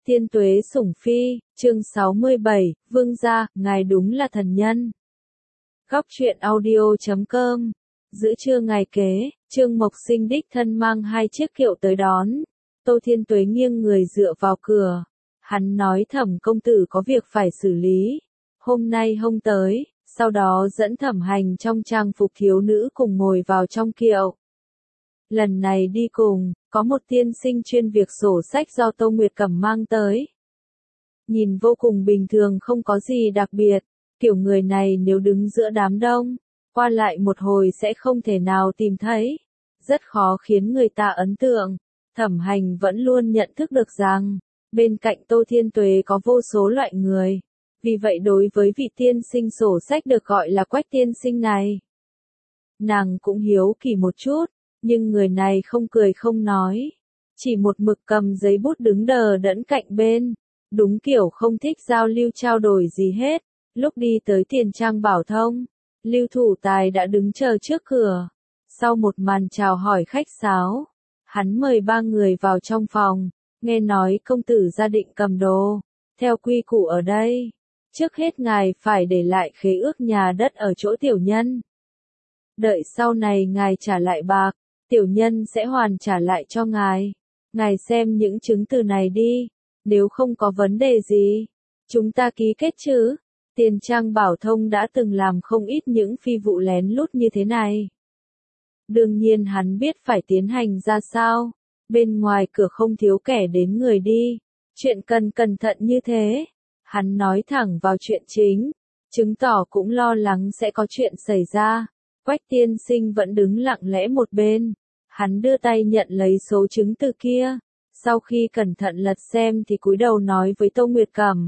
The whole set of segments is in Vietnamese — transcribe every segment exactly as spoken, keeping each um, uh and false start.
Thiên Tuế Sủng Phi, chương sáu mươi bảy, Vương gia, ngài đúng là thần nhân. Góc truyện audio chấm com. Giữa trưa ngày kế, Trương Mộc Sinh đích thân mang hai chiếc kiệu tới đón. Tô Thiên Tuế nghiêng người dựa vào cửa. Hắn nói Thẩm công tử có việc phải xử lý. Hôm nay không tới, sau đó dẫn Thẩm Hành trong trang phục thiếu nữ cùng ngồi vào trong kiệu. Lần này đi cùng, có một tiên sinh chuyên việc sổ sách do Tô Nguyệt Cẩm mang tới. Nhìn vô cùng bình thường, không có gì đặc biệt, kiểu người này nếu đứng giữa đám đông, qua lại một hồi sẽ không thể nào tìm thấy, rất khó khiến người ta ấn tượng. Thẩm Hành vẫn luôn nhận thức được rằng, bên cạnh Tô Thiên Tuế có vô số loại người, vì vậy đối với vị tiên sinh sổ sách được gọi là Quách tiên sinh này, nàng cũng hiếu kỳ một chút. Nhưng người này không cười không nói, chỉ một mực cầm giấy bút đứng đờ đẫn cạnh bên, đúng kiểu không thích giao lưu trao đổi gì hết. Lúc đi tới Tiền Trang Bảo Thông, Lưu Thủ Tài đã đứng chờ trước cửa. Sau một màn chào hỏi khách sáo, hắn mời ba người vào trong phòng, nghe nói công tử gia định cầm đồ. Theo quy củ ở đây, trước hết ngài phải để lại khế ước nhà đất ở chỗ tiểu nhân. Đợi sau này ngài trả lại bạc, tiểu nhân sẽ hoàn trả lại cho ngài. Ngài xem những chứng từ này đi, nếu không có vấn đề gì, chúng ta ký kết chứ. Tiền Trang Bảo Thông đã từng làm không ít những phi vụ lén lút như thế này. Đương nhiên hắn biết phải tiến hành ra sao, bên ngoài cửa không thiếu kẻ đến người đi, chuyện cần cẩn thận như thế. Hắn nói thẳng vào chuyện chính, chứng tỏ cũng lo lắng sẽ có chuyện xảy ra. Quách tiên sinh vẫn đứng lặng lẽ một bên, hắn đưa tay nhận lấy số chứng từ kia, sau khi cẩn thận lật xem thì cúi đầu nói với Tô Nguyệt Cẩm.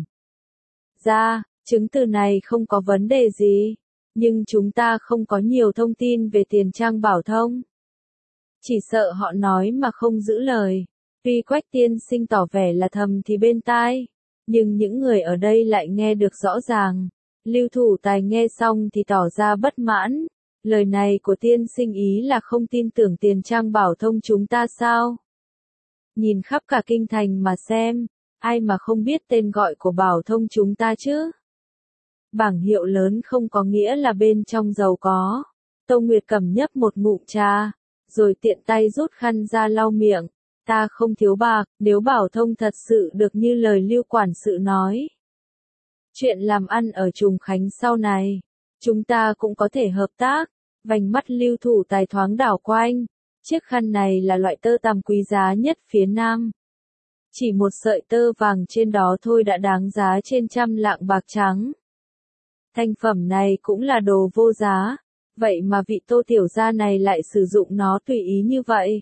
Ra, chứng từ này không có vấn đề gì, nhưng chúng ta không có nhiều thông tin về Tiền Trang Bảo Thông. Chỉ sợ họ nói mà không giữ lời. Tuy Quách tiên sinh tỏ vẻ là thầm thì bên tai, nhưng những người ở đây lại nghe được rõ ràng. Lưu Thủ Tài nghe xong thì tỏ ra bất mãn. Lời này của tiên sinh ý là không tin tưởng Tiền Trang Bảo Thông chúng ta sao? Nhìn khắp cả kinh thành mà xem, ai mà không biết tên gọi của Bảo Thông chúng ta chứ? Bảng hiệu lớn không có nghĩa là bên trong giàu có. Tô Nguyệt Cẩm nhấp một ngụm trà, rồi tiện tay rút khăn ra lau miệng. Ta không thiếu bạc, nếu Bảo Thông thật sự được như lời Lưu quản sự nói. Chuyện làm ăn ở Trùng Khánh sau này, chúng ta cũng có thể hợp tác. Vành mắt Lưu Thủ Tài thoáng đảo quanh, chiếc khăn này là loại tơ tằm quý giá nhất phía Nam. Chỉ một sợi tơ vàng trên đó thôi đã đáng giá trên trăm lạng bạc trắng. Thành phẩm này cũng là đồ vô giá, vậy mà vị Tô tiểu gia này lại sử dụng nó tùy ý như vậy.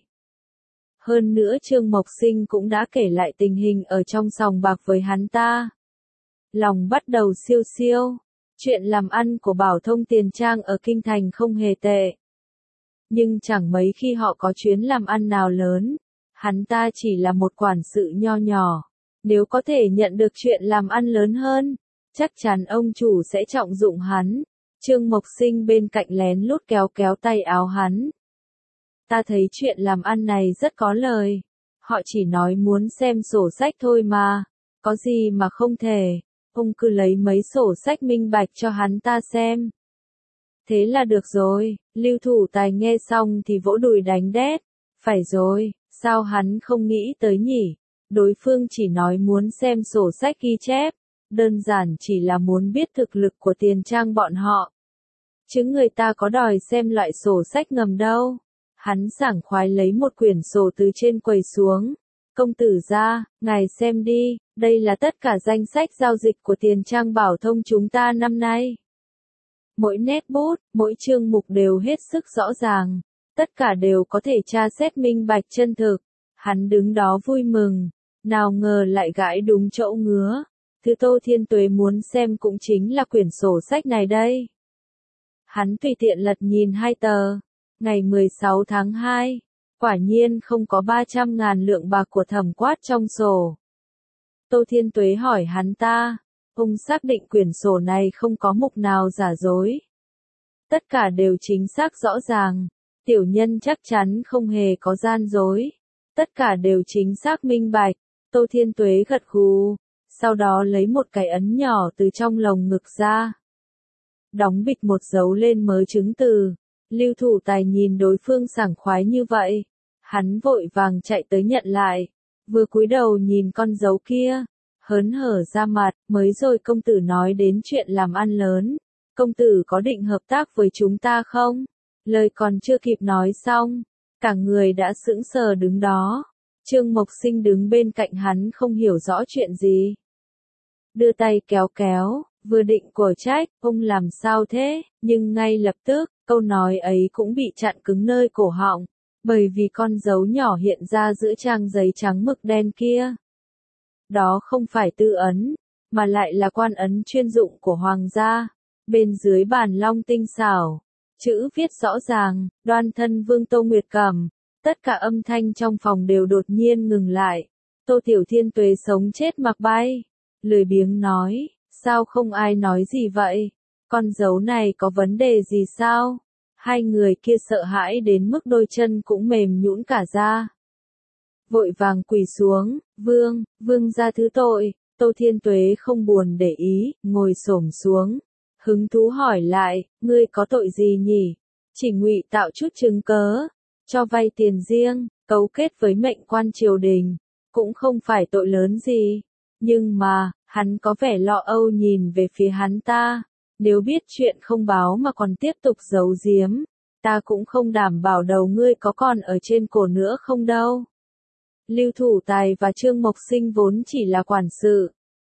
Hơn nữa Trương Mộc Sinh cũng đã kể lại tình hình ở trong sòng bạc với hắn ta. Lòng bắt đầu siêu siêu. Chuyện làm ăn của Bảo Thông Tiền Trang ở Kinh Thành không hề tệ. Nhưng chẳng mấy khi họ có chuyến làm ăn nào lớn, hắn ta chỉ là một quản sự nho nhỏ. Nếu có thể nhận được chuyện làm ăn lớn hơn, chắc chắn ông chủ sẽ trọng dụng hắn. Trương Mộc Sinh bên cạnh lén lút kéo kéo tay áo hắn. Ta thấy chuyện làm ăn này rất có lời. Họ chỉ nói muốn xem sổ sách thôi mà, có gì mà không thể. Ông cứ lấy mấy sổ sách minh bạch cho hắn ta xem. Thế là được rồi. Lưu Thủ Tài nghe xong thì vỗ đùi đánh đét. Phải rồi, sao hắn không nghĩ tới nhỉ? Đối phương chỉ nói muốn xem sổ sách ghi chép, đơn giản chỉ là muốn biết thực lực của Tiền Trang bọn họ. Chứ người ta có đòi xem loại sổ sách ngầm đâu. Hắn sảng khoái lấy một quyển sổ từ trên quầy xuống. Công tử gia, ngài xem đi, đây là tất cả danh sách giao dịch của Tiền Trang Bảo Thông chúng ta năm nay. Mỗi nét bút, mỗi chương mục đều hết sức rõ ràng, tất cả đều có thể tra xét minh bạch chân thực. Hắn đứng đó vui mừng, nào ngờ lại gãi đúng chỗ ngứa. Thứ Tô Thiên Tuế muốn xem cũng chính là quyển sổ sách này đây. Hắn tùy tiện lật nhìn hai tờ, ngày mười sáu tháng hai. Quả nhiên không có ba trăm ngàn lượng bạc của Thẩm Quát trong sổ. Tô Thiên Tuế hỏi hắn ta, ông xác định quyển sổ này không có mục nào giả dối. Tất cả đều chính xác rõ ràng, tiểu nhân chắc chắn không hề có gian dối. Tất cả đều chính xác minh bạch. Tô Thiên Tuế gật gù, sau đó lấy một cái ấn nhỏ từ trong lồng ngực ra. Đóng bịch một dấu lên mớ chứng từ. Lưu Thủ Tài nhìn đối phương sảng khoái như vậy. Hắn vội vàng chạy tới nhận lại. Vừa cúi đầu nhìn con dấu kia. Hớn hở ra mặt, mới rồi công tử nói đến chuyện làm ăn lớn. Công tử có định hợp tác với chúng ta không? Lời còn chưa kịp nói xong. Cả người đã sững sờ đứng đó. Trương Mộc Sinh đứng bên cạnh hắn không hiểu rõ chuyện gì. Đưa tay kéo kéo, vừa định của trách, ông làm sao thế, nhưng ngay lập tức, câu nói ấy cũng bị chặn cứng nơi cổ họng, bởi vì con dấu nhỏ hiện ra giữa trang giấy trắng mực đen kia. Đó không phải tư ấn, mà lại là quan ấn chuyên dụng của hoàng gia, bên dưới bàn long tinh xảo, chữ viết rõ ràng, đoan thân vương Tô Nguyệt Cẩm. Tất cả âm thanh trong phòng đều đột nhiên ngừng lại. Tô Tiểu Thiên Tuế sống chết mặc bay. Lười biếng nói, sao không ai nói gì vậy? Con dấu này có vấn đề gì sao? Hai người kia sợ hãi đến mức đôi chân cũng mềm nhũn cả ra. Vội vàng quỳ xuống, vương, vương gia thứ tội. Tô Thiên Tuế không buồn để ý, ngồi xổm xuống. Hứng thú hỏi lại, ngươi có tội gì nhỉ? Chỉ ngụy tạo chút chứng cớ. Cho vay tiền riêng, cấu kết với mệnh quan triều đình, cũng không phải tội lớn gì. Nhưng mà, hắn có vẻ lo âu nhìn về phía hắn ta. Nếu biết chuyện không báo mà còn tiếp tục giấu giếm, ta cũng không đảm bảo đầu ngươi có còn ở trên cổ nữa không đâu. Lưu Thủ Tài và Trương Mộc Sinh vốn chỉ là quản sự.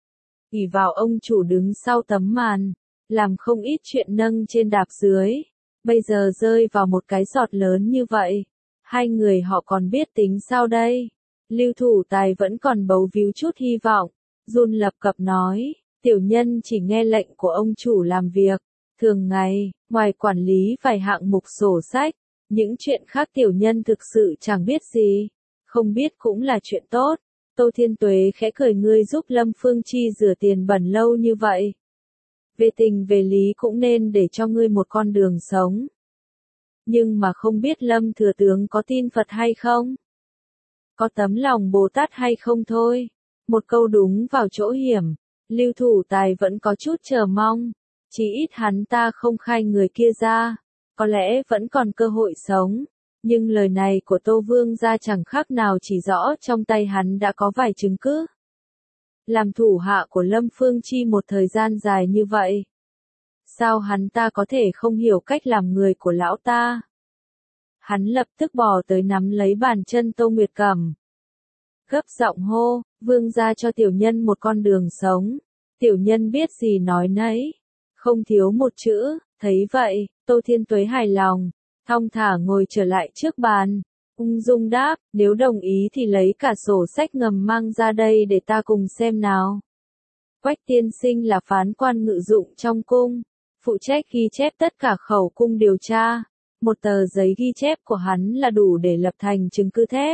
ỷ vào ông chủ đứng sau tấm màn, làm không ít chuyện nâng trên đạp dưới. Bây giờ rơi vào một cái giọt lớn như vậy, hai người họ còn biết tính sao đây? Lưu Thủ Tài vẫn còn bấu víu chút hy vọng, run lập cập nói, tiểu nhân chỉ nghe lệnh của ông chủ làm việc, thường ngày, ngoài quản lý vài hạng mục sổ sách, những chuyện khác tiểu nhân thực sự chẳng biết gì, không biết cũng là chuyện tốt. Tô Thiên Tuế khẽ cười, ngươi giúp Lâm Phương Chi rửa tiền bẩn lâu như vậy. Về tình về lý cũng nên để cho ngươi một con đường sống. Nhưng mà không biết Lâm thừa tướng có tin Phật hay không? Có tấm lòng Bồ Tát hay không thôi? Một câu đúng vào chỗ hiểm, Lưu Thủ Tài vẫn có chút chờ mong. Chỉ ít hắn ta không khai người kia ra, có lẽ vẫn còn cơ hội sống. Nhưng lời này của Tô Vương gia chẳng khác nào chỉ rõ trong tay hắn đã có vài chứng cứ. Làm thủ hạ của Lâm Phương Chi một thời gian dài như vậy, sao hắn ta có thể không hiểu cách làm người của lão ta? Hắn lập tức bò tới nắm lấy bàn chân Tô Nguyệt Cẩm. Gấp giọng hô, vương gia cho tiểu nhân một con đường sống. Tiểu nhân biết gì nói nấy, không thiếu một chữ. Thấy vậy, Tô Thiên Tuế hài lòng, thong thả ngồi trở lại trước bàn. Ung dung đáp, nếu đồng ý thì lấy cả sổ sách ngầm mang ra đây để ta cùng xem nào. Quách tiên sinh là phán quan ngự dụng trong cung, phụ trách ghi chép tất cả khẩu cung điều tra. Một tờ giấy ghi chép của hắn là đủ để lập thành chứng cứ thép.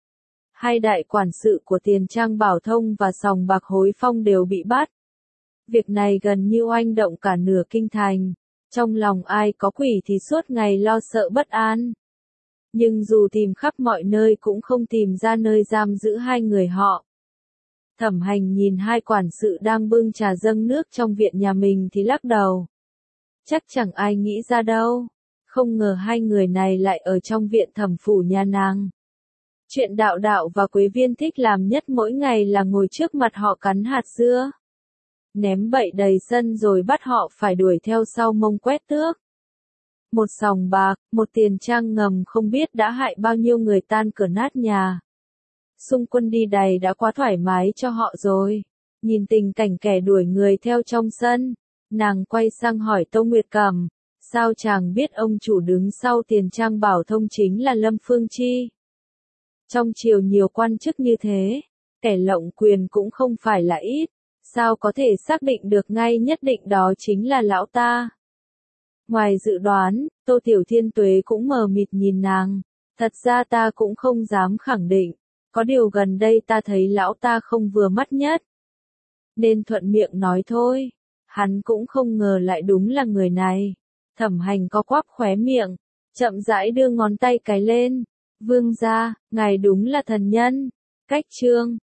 Hai đại quản sự của Tiền Trang Bảo Thông và Sòng Bạc Hối Phong đều bị bắt. Việc này gần như oanh động cả nửa kinh thành. Trong lòng ai có quỷ thì suốt ngày lo sợ bất an. Nhưng dù tìm khắp mọi nơi cũng không tìm ra nơi giam giữ hai người họ. Thẩm Hành nhìn hai quản sự đang bưng trà dâng nước trong viện nhà mình thì lắc đầu. Chắc chẳng ai nghĩ ra đâu. Không ngờ hai người này lại ở trong viện thẩm phủ nhà nàng. Chuyện đạo đạo và Quế Viên thích làm nhất mỗi ngày là ngồi trước mặt họ cắn hạt dưa. Ném bậy đầy sân rồi bắt họ phải đuổi theo sau mông quét tước. Một sòng bạc, một tiền trang ngầm không biết đã hại bao nhiêu người tan cửa nát nhà. Xung quân đi đầy đã quá thoải mái cho họ rồi. Nhìn tình cảnh kẻ đuổi người theo trong sân, nàng quay sang hỏi Tô Nguyệt Cẩm, sao chàng biết ông chủ đứng sau Tiền Trang Bảo Thông chính là Lâm Phương Chi? Trong triều nhiều quan chức như thế, kẻ lộng quyền cũng không phải là ít, sao có thể xác định được ngay nhất định đó chính là lão ta? Ngoài dự đoán, Tô Tiểu Thiên Tuế cũng mờ mịt nhìn nàng, thật ra ta cũng không dám khẳng định, có điều gần đây ta thấy lão ta không vừa mắt nhất. Nên thuận miệng nói thôi, hắn cũng không ngờ lại đúng là người này. Thẩm Hành co quắp khóe miệng, chậm rãi đưa ngón tay cái lên. Vương gia, ngài đúng là thần nhân. Cách chương